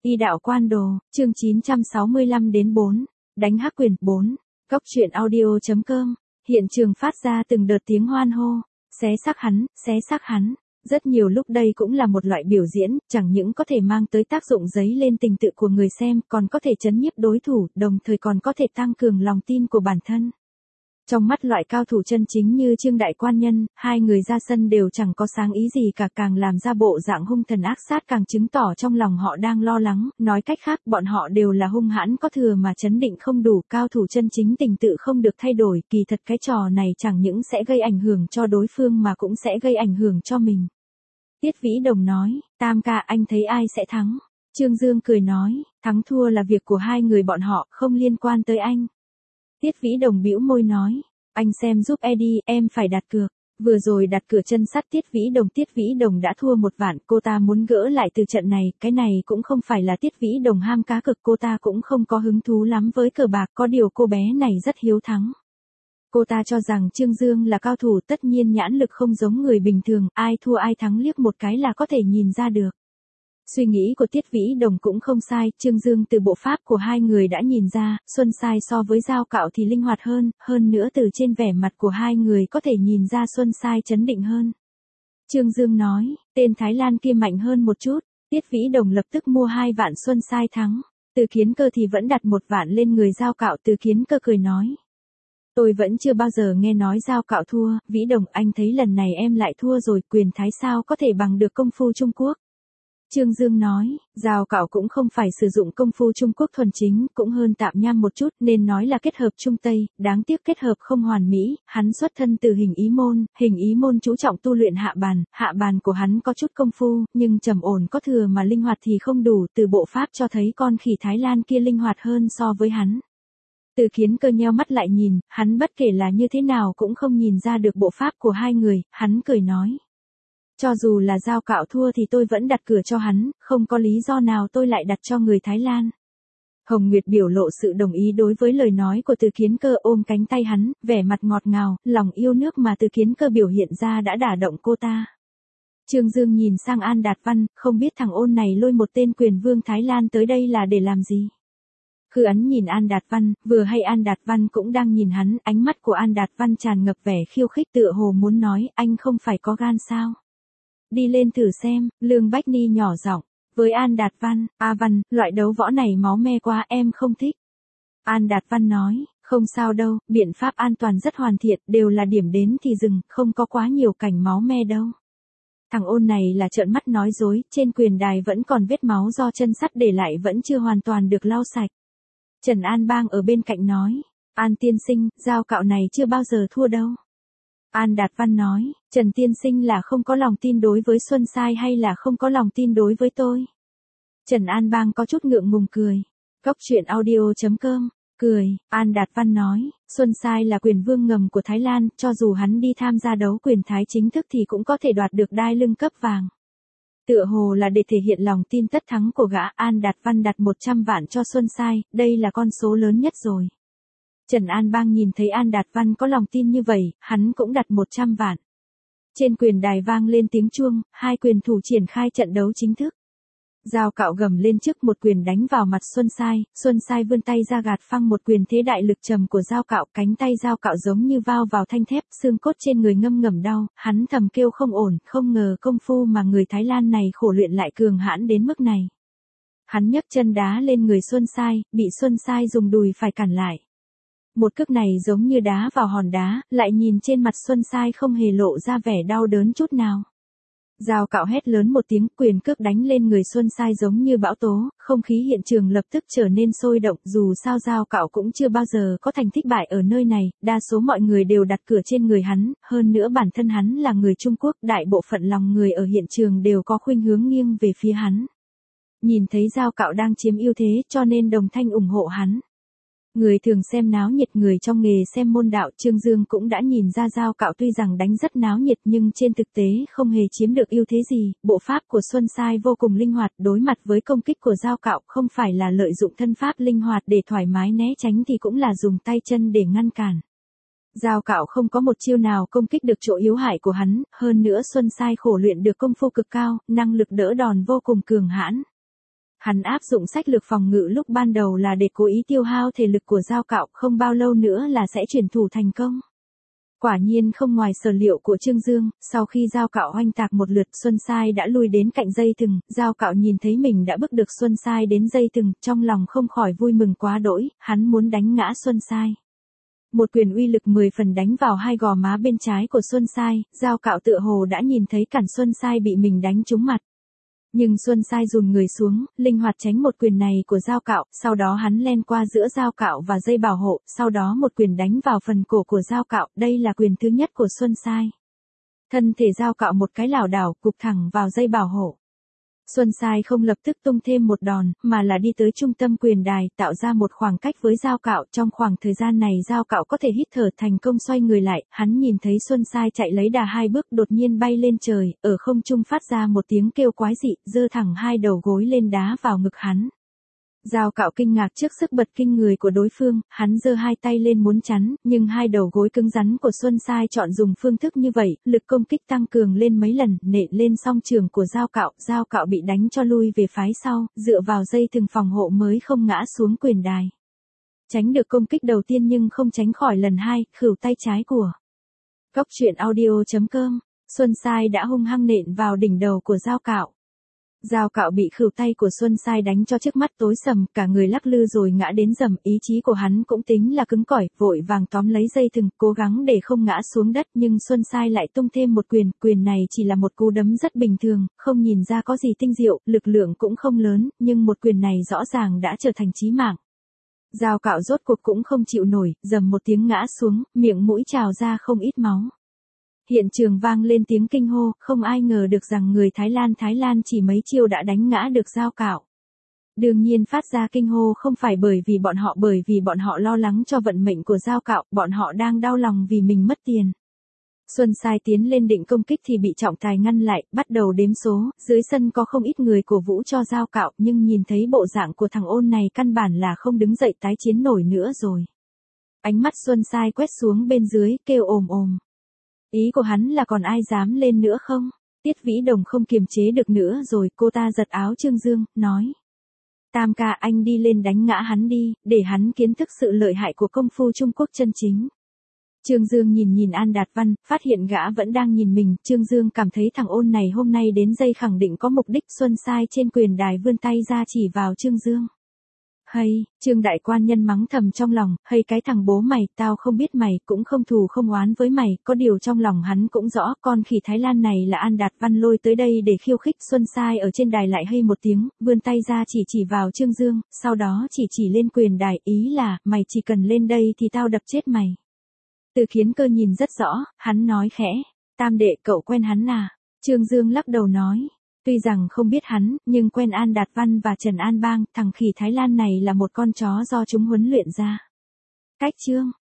Y đạo quan đồ, chương 965 đến 4, đánh hắc quyền 4, góc truyện audio.com, hiện trường phát ra từng đợt tiếng hoan hô, xé xác hắn, rất nhiều lúc đây cũng là một loại biểu diễn, chẳng những có thể mang tới tác dụng dấy lên tình tự của người xem, còn có thể trấn nhiếp đối thủ, đồng thời còn có thể tăng cường lòng tin của bản thân. Trong mắt loại cao thủ chân chính như Trương Đại Quan Nhân, hai người ra sân đều chẳng có sáng ý gì cả, càng làm ra bộ dạng hung thần ác sát càng chứng tỏ trong lòng họ đang lo lắng, nói cách khác bọn họ đều là hung hãn có thừa mà chấn định không đủ, cao thủ chân chính tình tự không được thay đổi, kỳ thật cái trò này chẳng những sẽ gây ảnh hưởng cho đối phương mà cũng sẽ gây ảnh hưởng cho mình. Tiết Vĩ Đồng nói, Tam ca anh thấy ai sẽ thắng? Trương Dương cười nói, thắng thua là việc của hai người bọn họ, không liên quan tới anh. Tiết Vĩ Đồng bĩu môi nói, anh xem giúp Eddie, em phải đặt cược. Vừa rồi đặt cửa chân sắt Tiết Vĩ Đồng đã thua 1 vạn, cô ta muốn gỡ lại từ trận này, cái này cũng không phải là Tiết Vĩ Đồng ham cá cược, cô ta cũng không có hứng thú lắm với cờ bạc, có điều cô bé này rất hiếu thắng. Cô ta cho rằng Trương Dương là cao thủ, tất nhiên nhãn lực không giống người bình thường, ai thua ai thắng liếc một cái là có thể nhìn ra được. Suy nghĩ của Tiết Vĩ Đồng cũng không sai, Trương Dương từ bộ pháp của hai người đã nhìn ra, Xuân Sai so với Giao Cạo thì linh hoạt hơn nữa từ trên vẻ mặt của hai người có thể nhìn ra Xuân Sai trấn định hơn. Trương Dương nói, tên Thái Lan kia mạnh hơn một chút, Tiết Vĩ Đồng lập tức mua 2 vạn Xuân Sai thắng, Từ Kiến Cơ thì vẫn đặt 1 vạn lên người Giao Cạo. Từ Kiến Cơ cười nói, tôi vẫn chưa bao giờ nghe nói Giao Cạo thua, Vĩ Đồng anh thấy lần này em lại thua rồi, quyền Thái sao có thể bằng được công phu Trung Quốc. Trương Dương nói, Giao Cạo cũng không phải sử dụng công phu Trung Quốc thuần chính, cũng hơn Tạm Nham một chút, nên nói là kết hợp Trung Tây, đáng tiếc kết hợp không hoàn mỹ, hắn xuất thân từ Hình Ý môn chú trọng tu luyện hạ bàn của hắn có chút công phu, nhưng trầm ổn có thừa mà linh hoạt thì không đủ, từ bộ pháp cho thấy con khỉ Thái Lan kia linh hoạt hơn so với hắn. Từ Kiến Cơ nheo mắt lại nhìn, hắn bất kể là như thế nào cũng không nhìn ra được bộ pháp của hai người, hắn cười nói. Cho dù là Giao Cạo thua thì tôi vẫn đặt cửa cho hắn, không có lý do nào tôi lại đặt cho người Thái Lan. Hồng Nguyệt biểu lộ sự đồng ý đối với lời nói của Từ Kiến Cơ, ôm cánh tay hắn, vẻ mặt ngọt ngào, lòng yêu nước mà Từ Kiến Cơ biểu hiện ra đã đả động cô ta. Trương Dương nhìn sang An Đạt Văn, không biết thằng ôn này lôi một tên quyền vương Thái Lan tới đây là để làm gì. Khư Ấn nhìn An Đạt Văn, vừa hay An Đạt Văn cũng đang nhìn hắn, ánh mắt của An Đạt Văn tràn ngập vẻ khiêu khích, tựa hồ muốn nói, anh không phải có gan sao? Đi lên thử xem, Lương Bách Ni nhỏ giọng với An Đạt Văn, A Văn, loại đấu võ này máu me quá, em không thích. An Đạt Văn nói, không sao đâu, biện pháp an toàn rất hoàn thiện, đều là điểm đến thì dừng, không có quá nhiều cảnh máu me đâu. Thằng ôn này là trợn mắt nói dối, trên quyền đài vẫn còn vết máu do chân sắt để lại vẫn chưa hoàn toàn được lau sạch. Trần An Bang ở bên cạnh nói, An tiên sinh, Giao Cạo này chưa bao giờ thua đâu. An Đạt Văn nói, Trần tiên sinh là không có lòng tin đối với Xuân Sai hay là không có lòng tin đối với tôi? Trần An Bang có chút ngượng ngùng cười. Góc truyện audio.com, cười, An Đạt Văn nói, Xuân Sai là quyền vương ngầm của Thái Lan, cho dù hắn đi tham gia đấu quyền Thái chính thức thì cũng có thể đoạt được đai lưng cấp vàng. Tựa hồ là để thể hiện lòng tin tất thắng của gã, An Đạt Văn đặt 100 vạn cho Xuân Sai, đây là con số lớn nhất rồi. Trần An Bang nhìn thấy An Đạt Văn có lòng tin như vậy, hắn cũng đặt 100 vạn. Trên quyền đài vang lên tiếng chuông, hai quyền thủ triển khai trận đấu chính thức. Giao Cạo gầm lên trước một quyền đánh vào mặt Xuân Sai vươn tay ra gạt phăng một quyền, thế đại lực trầm của Giao Cạo, cánh tay Giao Cạo giống như vao vào thanh thép, xương cốt trên người ngâm ngầm đau, hắn thầm kêu không ổn, không ngờ công phu mà người Thái Lan này khổ luyện lại cường hãn đến mức này. Hắn nhấc chân đá lên người Xuân Sai, bị Xuân Sai dùng đùi phải cản lại. Một cước này giống như đá vào hòn đá, lại nhìn trên mặt Xuân Sai không hề lộ ra vẻ đau đớn chút nào. Giao Cạo hét lớn một tiếng, quyền cước đánh lên người Xuân Sai giống như bão tố, không khí hiện trường lập tức trở nên sôi động, dù sao Giao Cạo cũng chưa bao giờ có thành tích bại ở nơi này, đa số mọi người đều đặt cửa trên người hắn, hơn nữa bản thân hắn là người Trung Quốc, đại bộ phận lòng người ở hiện trường đều có khuynh hướng nghiêng về phía hắn. Nhìn thấy Giao Cạo đang chiếm ưu thế cho nên đồng thanh ủng hộ hắn. Người thường xem náo nhiệt, người trong nghề xem môn đạo, Trương Dương cũng đã nhìn ra Giao Cạo tuy rằng đánh rất náo nhiệt nhưng trên thực tế không hề chiếm được ưu thế gì, bộ pháp của Xuân Sai vô cùng linh hoạt, đối mặt với công kích của Giao Cạo không phải là lợi dụng thân pháp linh hoạt để thoải mái né tránh thì cũng là dùng tay chân để ngăn cản. Giao Cạo không có một chiêu nào công kích được chỗ yếu hại của hắn, hơn nữa Xuân Sai khổ luyện được công phu cực cao, năng lực đỡ đòn vô cùng cường hãn. Hắn áp dụng sách lược phòng ngự lúc ban đầu là để cố ý tiêu hao thể lực của Dao Cạo, không bao lâu nữa là sẽ chuyển thủ thành công. Quả nhiên không ngoài sở liệu của Trương Dương, sau khi Dao Cạo oanh tạc một lượt, Xuân Sai đã lui đến cạnh dây thừng, Dao Cạo nhìn thấy mình đã bức được Xuân Sai đến dây thừng, trong lòng không khỏi vui mừng quá đỗi, hắn muốn đánh ngã Xuân Sai. Một quyền uy lực 10 phần đánh vào hai gò má bên trái của Xuân Sai, Dao Cạo tựa hồ đã nhìn thấy cản Xuân Sai bị mình đánh trúng mặt. Nhưng Xuân Sai dùn người xuống, linh hoạt tránh một quyền này của Dao Cạo, sau đó hắn len qua giữa Dao Cạo và dây bảo hộ, sau đó một quyền đánh vào phần cổ của Dao Cạo, đây là quyền thứ nhất của Xuân Sai. Thân thể Dao Cạo một cái lảo đảo, cụp thẳng vào dây bảo hộ. Xuân Sai không lập tức tung thêm một đòn, mà là đi tới trung tâm quyền đài, tạo ra một khoảng cách với Dao Cạo. Trong khoảng thời gian này Dao Cạo có thể hít thở, thành công xoay người lại, hắn nhìn thấy Xuân Sai chạy lấy đà hai bước đột nhiên bay lên trời, ở không trung phát ra một tiếng kêu quái dị, giơ thẳng hai đầu gối lên đá vào ngực hắn. Dao Cạo kinh ngạc trước sức bật kinh người của đối phương, hắn giơ hai tay lên muốn chắn, nhưng hai đầu gối cứng rắn của Xuân Sai chọn dùng phương thức như vậy, lực công kích tăng cường lên mấy lần, nện lên song trường của Dao Cạo bị đánh cho lui về phái sau, dựa vào dây thừng phòng hộ mới không ngã xuống quyền đài. Tránh được công kích đầu tiên nhưng không tránh khỏi lần hai, khửu tay trái của Cốc truyện audio.com, Xuân Sai đã hung hăng nện vào đỉnh đầu của Dao Cạo. Dao Cạo bị khửu tay của Xuân Sai đánh cho trước mắt tối sầm, cả người lắc lư rồi ngã đến rầm, ý chí của hắn cũng tính là cứng cỏi, vội vàng tóm lấy dây thừng, cố gắng để không ngã xuống đất, nhưng Xuân Sai lại tung thêm một quyền, quyền này chỉ là một cú đấm rất bình thường, không nhìn ra có gì tinh diệu, lực lượng cũng không lớn, nhưng một quyền này rõ ràng đã trở thành chí mạng. Dao Cạo rốt cuộc cũng không chịu nổi, rầm một tiếng ngã xuống, miệng mũi trào ra không ít máu. Hiện trường vang lên tiếng kinh hô, không ai ngờ được rằng người Thái Lan chỉ mấy chiêu đã đánh ngã được Dao Cạo. Đương nhiên phát ra kinh hô không phải bởi vì bọn họ lo lắng cho vận mệnh của Dao Cạo, bọn họ đang đau lòng vì mình mất tiền. Xuân Sai tiến lên định công kích thì bị trọng tài ngăn lại, bắt đầu đếm số, dưới sân có không ít người cổ vũ cho Dao Cạo, nhưng nhìn thấy bộ dạng của thằng ôn này căn bản là không đứng dậy tái chiến nổi nữa rồi. Ánh mắt Xuân Sai quét xuống bên dưới, kêu ồm ồm. Ý của hắn là còn ai dám lên nữa không? Tiết Vĩ Đồng không kiềm chế được nữa rồi, cô ta giật áo Trương Dương, nói. Tam ca, anh đi lên đánh ngã hắn đi, để hắn kiến thức sự lợi hại của công phu Trung Quốc chân chính. Trương Dương nhìn An Đạt Văn, phát hiện gã vẫn đang nhìn mình, Trương Dương cảm thấy thằng ôn này hôm nay đến dây khẳng định có mục đích. Xuân Sai trên quyền đài vươn tay ra chỉ vào Trương Dương. Hay, Trương đại quan nhân mắng thầm trong lòng, hay cái thằng bố mày, tao không biết mày, cũng không thù không oán với mày, có điều trong lòng hắn cũng rõ, con khỉ Thái Lan này là An Đạt Văn lôi tới đây để khiêu khích. Xuân Sai ở trên đài lại hay một tiếng, vươn tay ra chỉ vào Trương Dương, sau đó chỉ lên quyền đài, ý là, mày chỉ cần lên đây thì tao đập chết mày. Từ Khiến Cơ nhìn rất rõ, hắn nói khẽ, Tam đệ cậu quen hắn à? Trương Dương lắc đầu nói. Tuy rằng không biết hắn, nhưng quen An Đạt Văn và Trần An Bang, thằng khỉ Thái Lan này là một con chó do chúng huấn luyện ra. Cách chương